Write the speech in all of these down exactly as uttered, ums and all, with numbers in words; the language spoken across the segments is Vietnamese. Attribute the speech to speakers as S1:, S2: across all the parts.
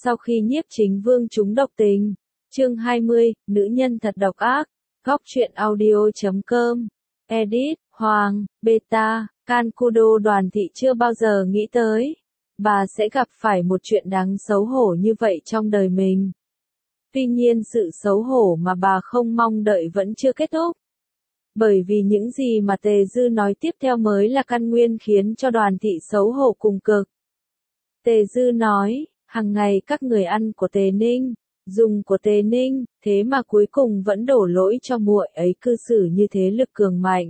S1: Sau khi Nhiếp Chính Vương trúng độc tình, chương hai mươi, nữ nhân thật độc ác, góc truyện audio chấm com, edit, Hoàng, Beta, Cancudo. Đoàn Thị chưa bao giờ nghĩ tới, bà sẽ gặp phải một chuyện đáng xấu hổ như vậy trong đời mình. Tuy nhiên sự xấu hổ mà bà không mong đợi vẫn chưa kết thúc. Bởi vì những gì mà Tề Dư nói tiếp theo mới là căn nguyên khiến cho Đoàn Thị xấu hổ cùng cực. Tề Dư nói, hàng ngày các người ăn của Tề Ninh, dùng của Tề Ninh, thế mà cuối cùng vẫn đổ lỗi cho muội ấy cư xử như thế lực cường mạnh.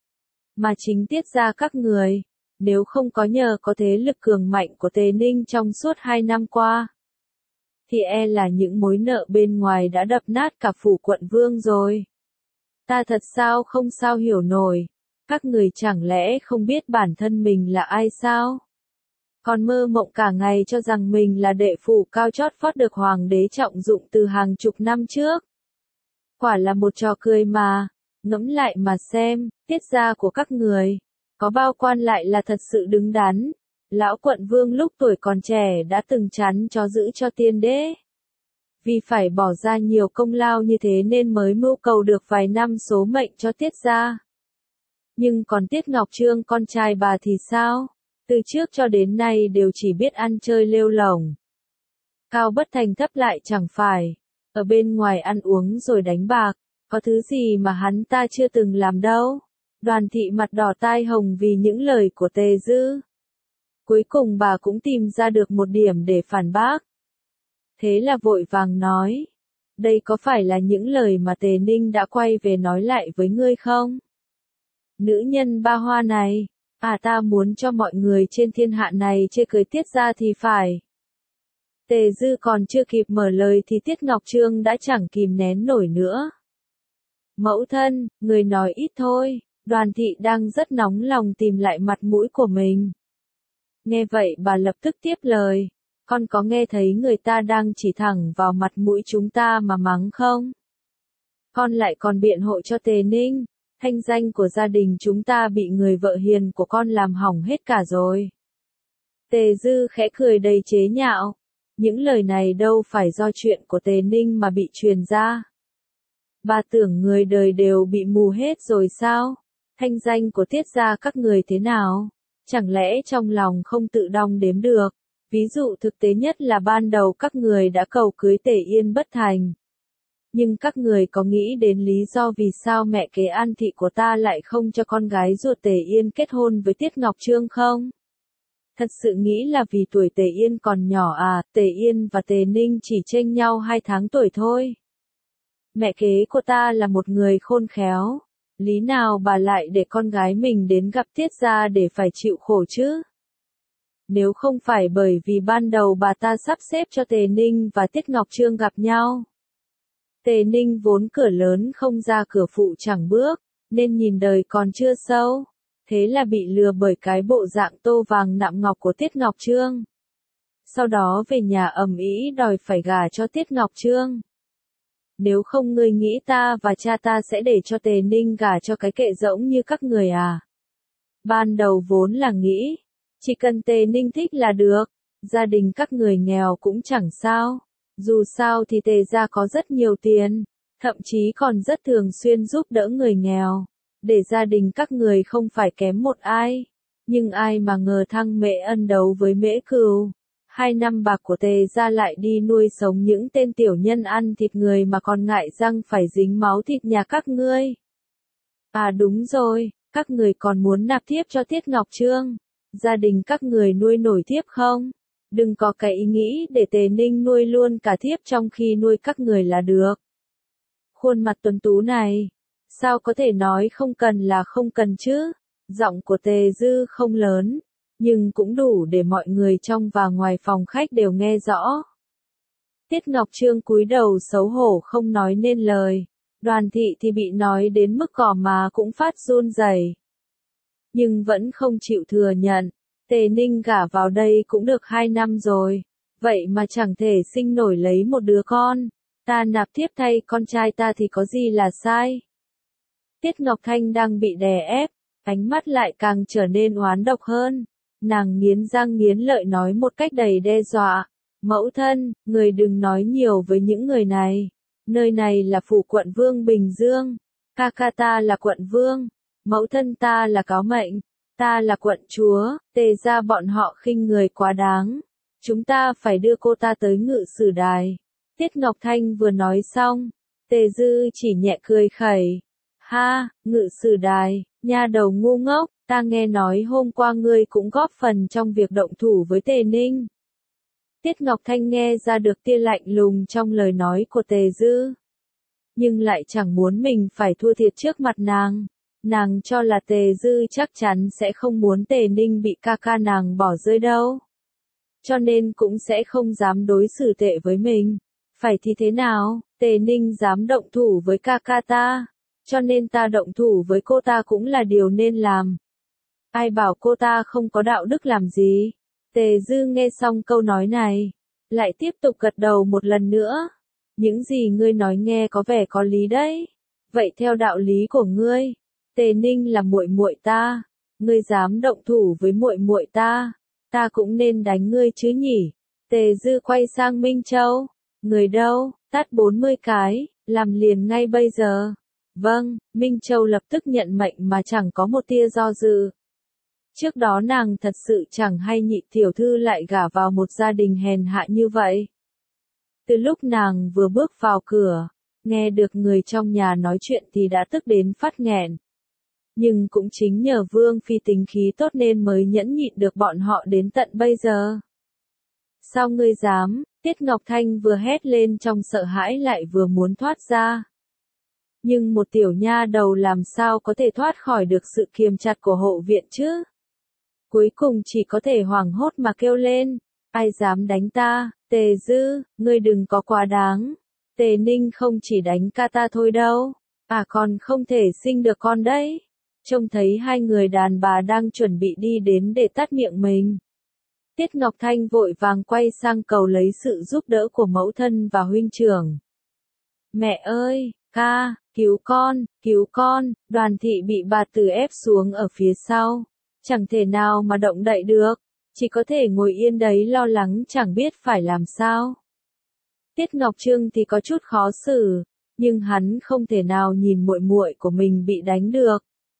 S1: Mà chính Tiết gia các người, nếu không có nhờ có thế lực cường mạnh của Tề Ninh trong suốt hai năm qua, thì e là những mối nợ bên ngoài đã đập nát cả phủ quận vương rồi. Ta thật sao không sao hiểu nổi, các người chẳng lẽ không biết bản thân mình là ai sao? Còn mơ mộng cả ngày cho rằng mình là đệ phủ cao chót vót được hoàng đế trọng dụng từ hàng chục năm trước. Quả là một trò cười mà, ngẫm lại mà xem, Tiết gia của các người, có bao quan lại là thật sự đứng đắn. Lão quận vương lúc tuổi còn trẻ đã từng chắn chó giữ cho tiên đế. Vì phải bỏ ra nhiều công lao như thế nên mới mưu cầu được vài năm số mệnh cho Tiết gia. Nhưng còn Tiết Ngọc Trương con trai bà thì sao? Từ trước cho đến nay đều chỉ biết ăn chơi lêu lổng. Cao bất thành thấp lại chẳng phải, ở bên ngoài ăn uống rồi đánh bạc, có thứ gì mà hắn ta chưa từng làm đâu. Đoàn Thị mặt đỏ tai hồng vì những lời của Tề Dư. Cuối cùng bà cũng tìm ra được một điểm để phản bác. Thế là vội vàng nói, đây có phải là những lời mà Tề Ninh đã quay về nói lại với ngươi không? Nữ nhân ba hoa này, à ta muốn cho mọi người trên thiên hạ này chê cười Tiết gia thì phải. Tề Dư còn chưa kịp mở lời thì Tiết Ngọc Trương đã chẳng kìm nén nổi nữa. Mẫu thân, người nói ít thôi, Đoàn Thị đang rất nóng lòng tìm lại mặt mũi của mình. Nghe vậy bà lập tức tiếp lời, con có nghe thấy người ta đang chỉ thẳng vào mặt mũi chúng ta mà mắng không? Con lại còn biện hộ cho Tề Ninh, thanh danh của gia đình chúng ta bị người vợ hiền của con làm hỏng hết cả rồi. Tề Dư khẽ cười đầy chế nhạo, những lời này đâu phải do chuyện của Tề Ninh mà bị truyền ra. Bà tưởng người đời đều bị mù hết rồi sao? Thanh danh của Tiết gia các người thế nào? Chẳng lẽ trong lòng không tự đong đếm được? Ví dụ thực tế nhất là ban đầu các người đã cầu cưới Tề Yên bất thành. Nhưng các người có nghĩ đến lý do vì sao mẹ kế An Thị của ta lại không cho con gái ruột Tề Yên kết hôn với Tiết Ngọc Trương không? Thật sự nghĩ là vì tuổi Tề Yên còn nhỏ à? Tề Yên và Tề Ninh chỉ chênh nhau hai tháng tuổi thôi. Mẹ kế của ta là một người khôn khéo, lý nào bà lại để con gái mình đến gặp Tiết gia để phải chịu khổ chứ? Nếu không phải bởi vì ban đầu bà ta sắp xếp cho Tề Ninh và Tiết Ngọc Trương gặp nhau. Tề Ninh vốn cửa lớn không ra cửa phụ chẳng bước, nên nhìn đời còn chưa sâu, thế là bị lừa bởi cái bộ dạng tô vàng nạm ngọc của Tiết Ngọc Trương. Sau đó về nhà ầm ĩ đòi phải gả cho Tiết Ngọc Trương. Nếu không ngươi nghĩ ta và cha ta sẽ để cho Tề Ninh gả cho cái kệ rỗng như các người à? Ban đầu vốn là nghĩ, chỉ cần Tề Ninh thích là được, gia đình các người nghèo cũng chẳng sao. Dù sao thì Tề gia có rất nhiều tiền, thậm chí còn rất thường xuyên giúp đỡ người nghèo, để gia đình các người không phải kém một ai. Nhưng ai mà ngờ thăng Mễ Ân đấu với Mễ Cừu, hai năm bạc của Tề gia lại đi nuôi sống những tên tiểu nhân ăn thịt người mà còn ngại răng phải dính máu thịt nhà các ngươi. À đúng rồi, các người còn muốn nạp thiếp cho Tiết Ngọc Trương, gia đình các người nuôi nổi thiếp không? Đừng có cái ý nghĩ để Tề Ninh nuôi luôn cả thiếp trong khi nuôi các người là được. Khuôn mặt tuấn tú này, sao có thể nói không cần là không cần chứ? Giọng của Tề Dư không lớn, nhưng cũng đủ để mọi người trong và ngoài phòng khách đều nghe rõ. Tiết Ngọc Trương cúi đầu xấu hổ không nói nên lời, Đoàn Thị thì bị nói đến mức cỏ mà cũng phát run rẩy, nhưng vẫn không chịu thừa nhận. Tề Ninh gả vào đây cũng được hai năm rồi, vậy mà chẳng thể sinh nổi lấy một đứa con. Ta nạp thiếp thay con trai ta thì có gì là sai? Tiết Ngọc Thanh đang bị đè ép, ánh mắt lại càng trở nên oán độc hơn. Nàng nghiến răng nghiến lợi nói một cách đầy đe dọa, Mẫu thân, người đừng nói nhiều với những người này. Nơi này là phủ quận vương Bình Dương. Ca ca ta là quận vương. Mẫu thân ta là cáo mệnh. Ta là quận chúa. Tề ra bọn họ khinh người quá đáng. Chúng ta phải đưa cô ta tới ngự sử đài. Tiết Ngọc Thanh vừa nói xong. Tề Dư chỉ nhẹ cười khẩy. Ha, ngự sử đài, nha đầu ngu ngốc, ta nghe nói hôm qua ngươi cũng góp phần trong việc động thủ với Tề Ninh. Tiết Ngọc Thanh nghe ra được tia lạnh lùng trong lời nói của Tề Dư. Nhưng lại chẳng muốn mình phải thua thiệt trước mặt nàng. Nàng cho là Tề Dư chắc chắn sẽ không muốn Tề Ninh bị ca ca nàng bỏ rơi đâu. Cho nên cũng sẽ không dám đối xử tệ với mình. Phải thì thế nào, Tề Ninh dám động thủ với ca ca ta. Cho nên ta động thủ với cô ta cũng là điều nên làm. Ai bảo cô ta không có đạo đức làm gì. Tề Dư nghe xong câu nói này, lại tiếp tục gật đầu một lần nữa. Những gì ngươi nói nghe có vẻ có lý đấy. Vậy theo đạo lý của ngươi, Tề Ninh là muội muội ta, ngươi dám động thủ với muội muội ta, ta cũng nên đánh ngươi chứ nhỉ? Tề Dư quay sang Minh Châu, người đâu, tát bốn mươi cái, làm liền ngay bây giờ. Vâng, Minh Châu lập tức nhận mệnh mà chẳng có một tia do dự. Trước đó nàng thật sự chẳng hay nhị tiểu thư lại gả vào một gia đình hèn hạ như vậy. Từ lúc nàng vừa bước vào cửa, nghe được người trong nhà nói chuyện thì đã tức đến phát nghẹn. Nhưng cũng chính nhờ Vương Phi tính khí tốt nên mới nhẫn nhịn được bọn họ đến tận bây giờ. Sao ngươi dám? Tiết Ngọc Thanh vừa hét lên trong sợ hãi lại vừa muốn thoát ra. Nhưng một tiểu nha đầu làm sao có thể thoát khỏi được sự kiềm chặt của hộ viện chứ? Cuối cùng chỉ có thể hoảng hốt mà kêu lên. Ai dám đánh ta? Tề Dư, ngươi đừng có quá đáng. Tề Ninh không chỉ đánh ca ta thôi đâu. À còn không thể sinh được con đấy. Trông thấy hai người đàn bà đang chuẩn bị đi đến để tắt miệng mình. Tiết Ngọc Thanh vội vàng quay sang cầu lấy sự giúp đỡ của mẫu thân và huynh trưởng. Mẹ ơi, ca, cứu con, cứu con, Đoàn thị bị bà Tử ép xuống ở phía sau. Chẳng thể nào mà động đậy được, chỉ có thể ngồi yên đấy lo lắng chẳng biết phải làm sao. Tiết Ngọc Trương thì có chút khó xử, nhưng hắn không thể nào nhìn muội muội của mình bị đánh được.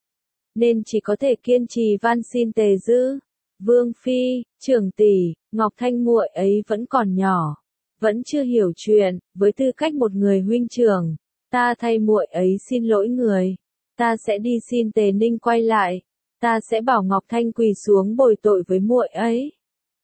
S1: Nên chỉ có thể kiên trì van xin Tề Dư. Vương Phi, trưởng tỷ, Ngọc Thanh muội ấy vẫn còn nhỏ, vẫn chưa hiểu chuyện, với tư cách một người huynh trưởng, ta thay muội ấy xin lỗi người. Ta sẽ đi xin Tề Ninh quay lại. Ta sẽ bảo Ngọc Thanh quỳ xuống bồi tội với muội ấy.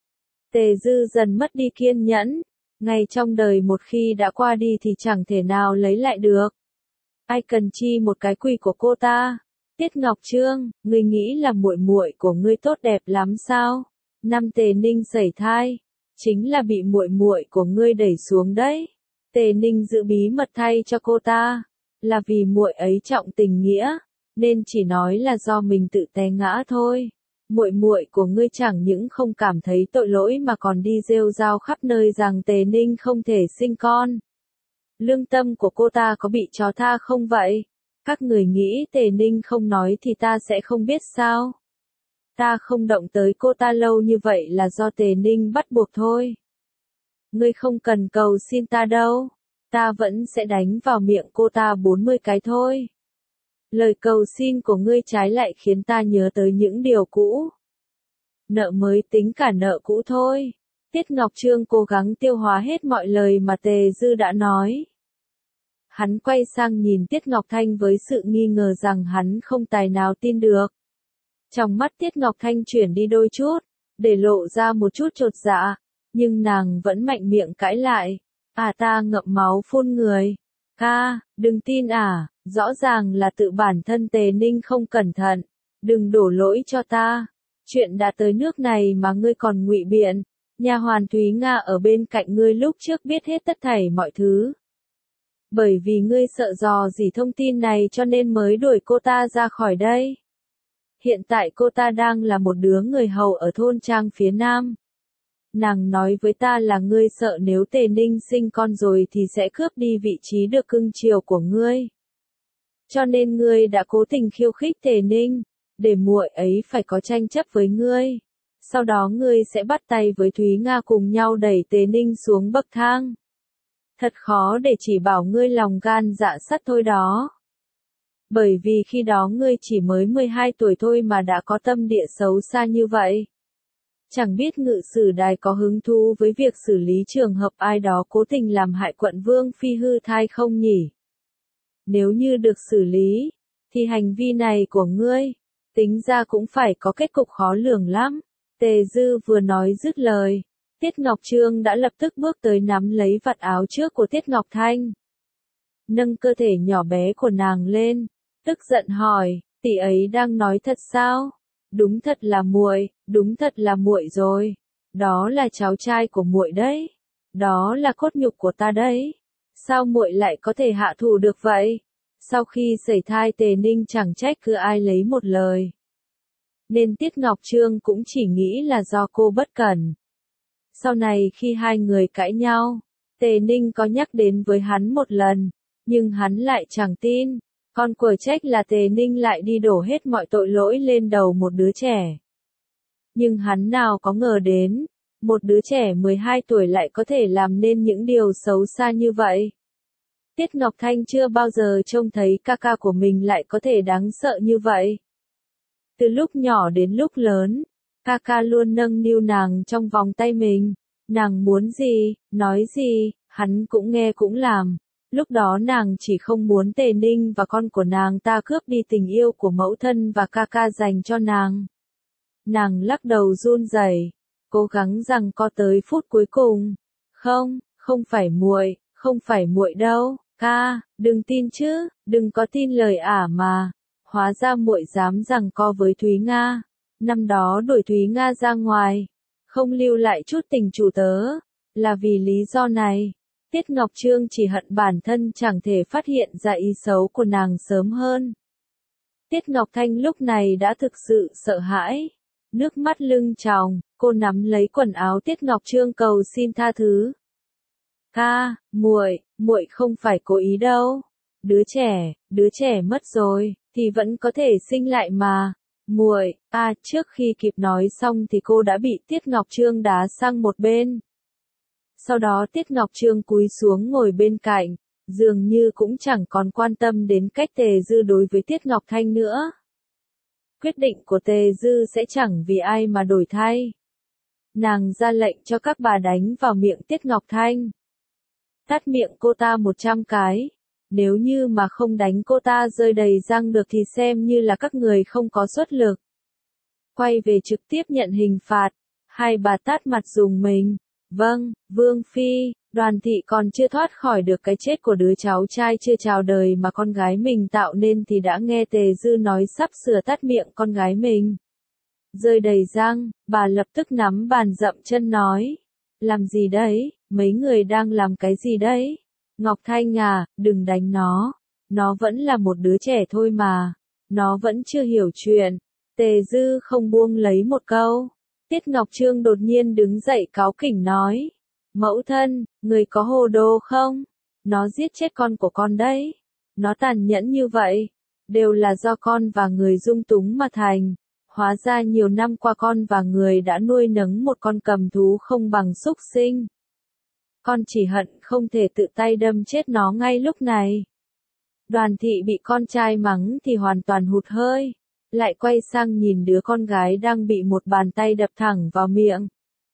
S1: Tề Dư dần mất đi kiên nhẫn. Ngày trong đời một khi đã qua đi thì chẳng thể nào lấy lại được. Ai cần chi một cái quỳ của cô ta? Tiết Ngọc Trương, ngươi nghĩ là muội muội của ngươi tốt đẹp lắm sao? Năm Tề Ninh sẩy thai, chính là bị muội muội của ngươi đẩy xuống đấy. Tề Ninh giữ bí mật thay cho cô ta, là vì muội ấy trọng tình nghĩa, nên chỉ nói là do mình tự té ngã thôi. Muội muội của ngươi chẳng những không cảm thấy tội lỗi mà còn đi rêu rao khắp nơi rằng Tề Ninh không thể sinh con. Lương tâm của cô ta có bị chó tha không vậy? Các người nghĩ Tề Ninh không nói thì ta sẽ không biết sao? Ta không động tới cô ta lâu như vậy là do Tề Ninh bắt buộc thôi. Ngươi không cần cầu xin ta đâu. Ta vẫn sẽ đánh vào miệng cô ta bốn mươi cái thôi. Lời cầu xin của ngươi trái lại khiến ta nhớ tới những điều cũ. Nợ mới tính cả nợ cũ thôi. Tiết Ngọc Trương cố gắng tiêu hóa hết mọi lời mà Tề Dư đã nói. Hắn quay sang nhìn Tiết Ngọc Thanh với sự nghi ngờ rằng hắn không tài nào tin được. Trong mắt Tiết Ngọc Thanh chuyển đi đôi chút, để lộ ra một chút chột dạ, nhưng nàng vẫn mạnh miệng cãi lại. À ta ngậm máu phun người. Ca, đừng tin à, rõ ràng là tự bản thân Tề Ninh không cẩn thận. Đừng đổ lỗi cho ta. Chuyện đã tới nước này mà ngươi còn ngụy biện. Nha hoàn Thúy Nga ở bên cạnh ngươi lúc trước biết hết tất thảy mọi thứ. Bởi vì ngươi sợ dò dỉ thông tin này cho nên mới đuổi cô ta ra khỏi đây. Hiện tại cô ta đang là một đứa người hầu ở thôn trang phía nam. Nàng nói với ta là ngươi sợ nếu Tề Ninh sinh con rồi thì sẽ cướp đi vị trí được cưng chiều của ngươi. Cho nên ngươi đã cố tình khiêu khích Tề Ninh, để muội ấy phải có tranh chấp với ngươi. Sau đó ngươi sẽ bắt tay với Thúy Nga cùng nhau đẩy Tề Ninh xuống bậc thang. Thật khó để chỉ bảo ngươi lòng gan dạ sắt thôi đó. Bởi vì khi đó ngươi chỉ mới mười hai tuổi thôi mà đã có tâm địa xấu xa như vậy. Chẳng biết ngự sử đài có hứng thú với việc xử lý trường hợp ai đó cố tình làm hại quận Vương Phi hư thai không nhỉ? Nếu như được xử lý, thì hành vi này của ngươi, tính ra cũng phải có kết cục khó lường lắm. Tề Dư vừa nói dứt lời, Tiết Ngọc Trương đã lập tức bước tới nắm lấy vạt áo trước của Tiết Ngọc Thanh. Nâng cơ thể nhỏ bé của nàng lên, tức giận hỏi, tỷ ấy đang nói thật sao? Đúng thật là muội, đúng thật là muội rồi. Đó là cháu trai của muội đấy. Đó là cốt nhục của ta đấy. Sao muội lại có thể hạ thủ được vậy? Sau khi sẩy thai Tề Ninh chẳng trách cứ ai lấy một lời. Nên Tiết Ngọc Trương cũng chỉ nghĩ là do cô bất cẩn. Sau này khi hai người cãi nhau, Tề Ninh có nhắc đến với hắn một lần, nhưng hắn lại chẳng tin. Con của trách là Tề Ninh lại đi đổ hết mọi tội lỗi lên đầu một đứa trẻ. Nhưng hắn nào có ngờ đến, một đứa trẻ mười hai tuổi lại có thể làm nên những điều xấu xa như vậy. Tiết Ngọc Thanh chưa bao giờ trông thấy ca ca của mình lại có thể đáng sợ như vậy. Từ lúc nhỏ đến lúc lớn, ca ca luôn nâng niu nàng trong vòng tay mình. Nàng muốn gì, nói gì, hắn cũng nghe cũng làm. Lúc đó nàng chỉ không muốn Tề Ninh và con của nàng ta cướp đi tình yêu của mẫu thân và ca ca dành cho nàng. Nàng lắc đầu run rẩy, cố gắng rằng co tới phút cuối cùng. Không, không phải muội, không phải muội đâu, ca, đừng tin chứ, đừng có tin lời ả mà. Hóa ra muội dám rằng co với Thúy Nga. Năm đó đuổi Thúy Nga ra ngoài, không lưu lại chút tình chủ tớ, là vì lý do này. Tiết Ngọc Trương chỉ hận bản thân chẳng thể phát hiện ra ý xấu của nàng sớm hơn. Tiết Ngọc Thanh lúc này đã thực sự sợ hãi. Nước mắt lưng tròng, cô nắm lấy quần áo Tiết Ngọc Trương cầu xin tha thứ. Ca, muội, muội không phải cố ý đâu. Đứa trẻ, đứa trẻ mất rồi, thì vẫn có thể sinh lại mà. Muội, à trước khi kịp nói xong thì cô đã bị Tiết Ngọc Trương đá sang một bên. Sau đó Tiết Ngọc Trương cúi xuống ngồi bên cạnh, dường như cũng chẳng còn quan tâm đến cách Tề Dư đối với Tiết Ngọc Thanh nữa. Quyết định của Tề Dư sẽ chẳng vì ai mà đổi thay. Nàng ra lệnh cho các bà đánh vào miệng Tiết Ngọc Thanh. Tát miệng cô ta một trăm cái. Nếu như mà không đánh cô ta rơi đầy răng được thì xem như là các người không có xuất lực. Quay về trực tiếp nhận hình phạt. Hai bà tát mặt dùng mình. Vâng, Vương Phi, Đoàn thị còn chưa thoát khỏi được cái chết của đứa cháu trai chưa chào đời mà con gái mình tạo nên thì đã nghe Tề Dư nói sắp sửa tát miệng con gái mình. Rơi đầy răng, bà lập tức nắm bàn dậm chân nói. Làm gì đấy, mấy người đang làm cái gì đấy? Ngọc Thanh à, đừng đánh nó. Nó vẫn là một đứa trẻ thôi mà. Nó vẫn chưa hiểu chuyện. Tề Dư không buông lấy một câu. Tiết Ngọc Trương đột nhiên đứng dậy cáu kỉnh nói. Mẫu thân, người có hồ đồ không? Nó giết chết con của con đấy. Nó tàn nhẫn như vậy. Đều là do con và người dung túng mà thành. Hóa ra nhiều năm qua con và người đã nuôi nấng một con cầm thú không bằng súc sinh. Con chỉ hận không thể tự tay đâm chết nó ngay lúc này. Đoàn thị bị con trai mắng thì hoàn toàn hụt hơi. Lại quay sang nhìn đứa con gái đang bị một bàn tay đập thẳng vào miệng.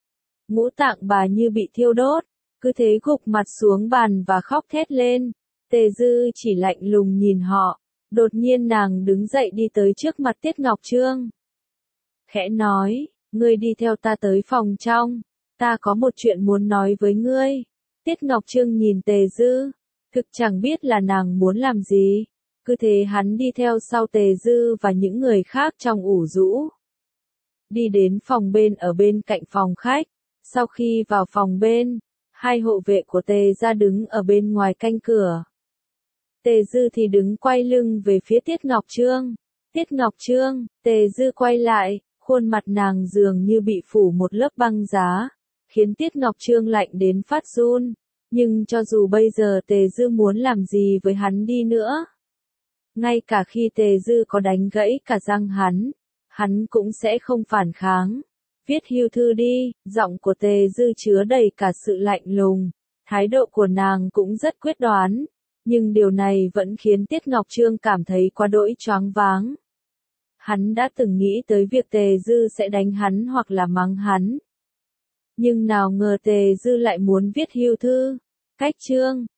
S1: Ngũ tạng bà như bị thiêu đốt, cứ thế gục mặt xuống bàn và khóc thét lên. Tề Dư chỉ lạnh lùng nhìn họ, đột nhiên nàng đứng dậy đi tới trước mặt Tiết Ngọc Trương. Khẽ nói, ngươi đi theo ta tới phòng trong, ta có một chuyện muốn nói với ngươi. Tiết Ngọc Trương nhìn Tề Dư, thực chẳng biết là nàng muốn làm gì. Cứ thế hắn đi theo sau Tề Dư và những người khác trong ủ rũ. Đi đến phòng bên ở bên cạnh phòng khách. Sau khi vào phòng bên, hai hộ vệ của Tề gia đứng ở bên ngoài canh cửa. Tề Dư thì đứng quay lưng về phía Tiết Ngọc Trương. Tiết Ngọc Trương, Tề Dư quay lại, khuôn mặt nàng dường như bị phủ một lớp băng giá, khiến Tiết Ngọc Trương lạnh đến phát run. Nhưng cho dù bây giờ Tề Dư muốn làm gì với hắn đi nữa, ngay cả khi Tề Dư có đánh gãy cả răng hắn, hắn cũng sẽ không phản kháng. Viết hưu thư đi, giọng của Tề Dư chứa đầy cả sự lạnh lùng. Thái độ của nàng cũng rất quyết đoán. Nhưng điều này vẫn khiến Tiết Ngọc Trương cảm thấy quá đỗi choáng váng. Hắn đã từng nghĩ tới việc Tề Dư sẽ đánh hắn hoặc là mắng hắn. Nhưng nào ngờ Tề Dư lại muốn viết hưu thư. Cách chương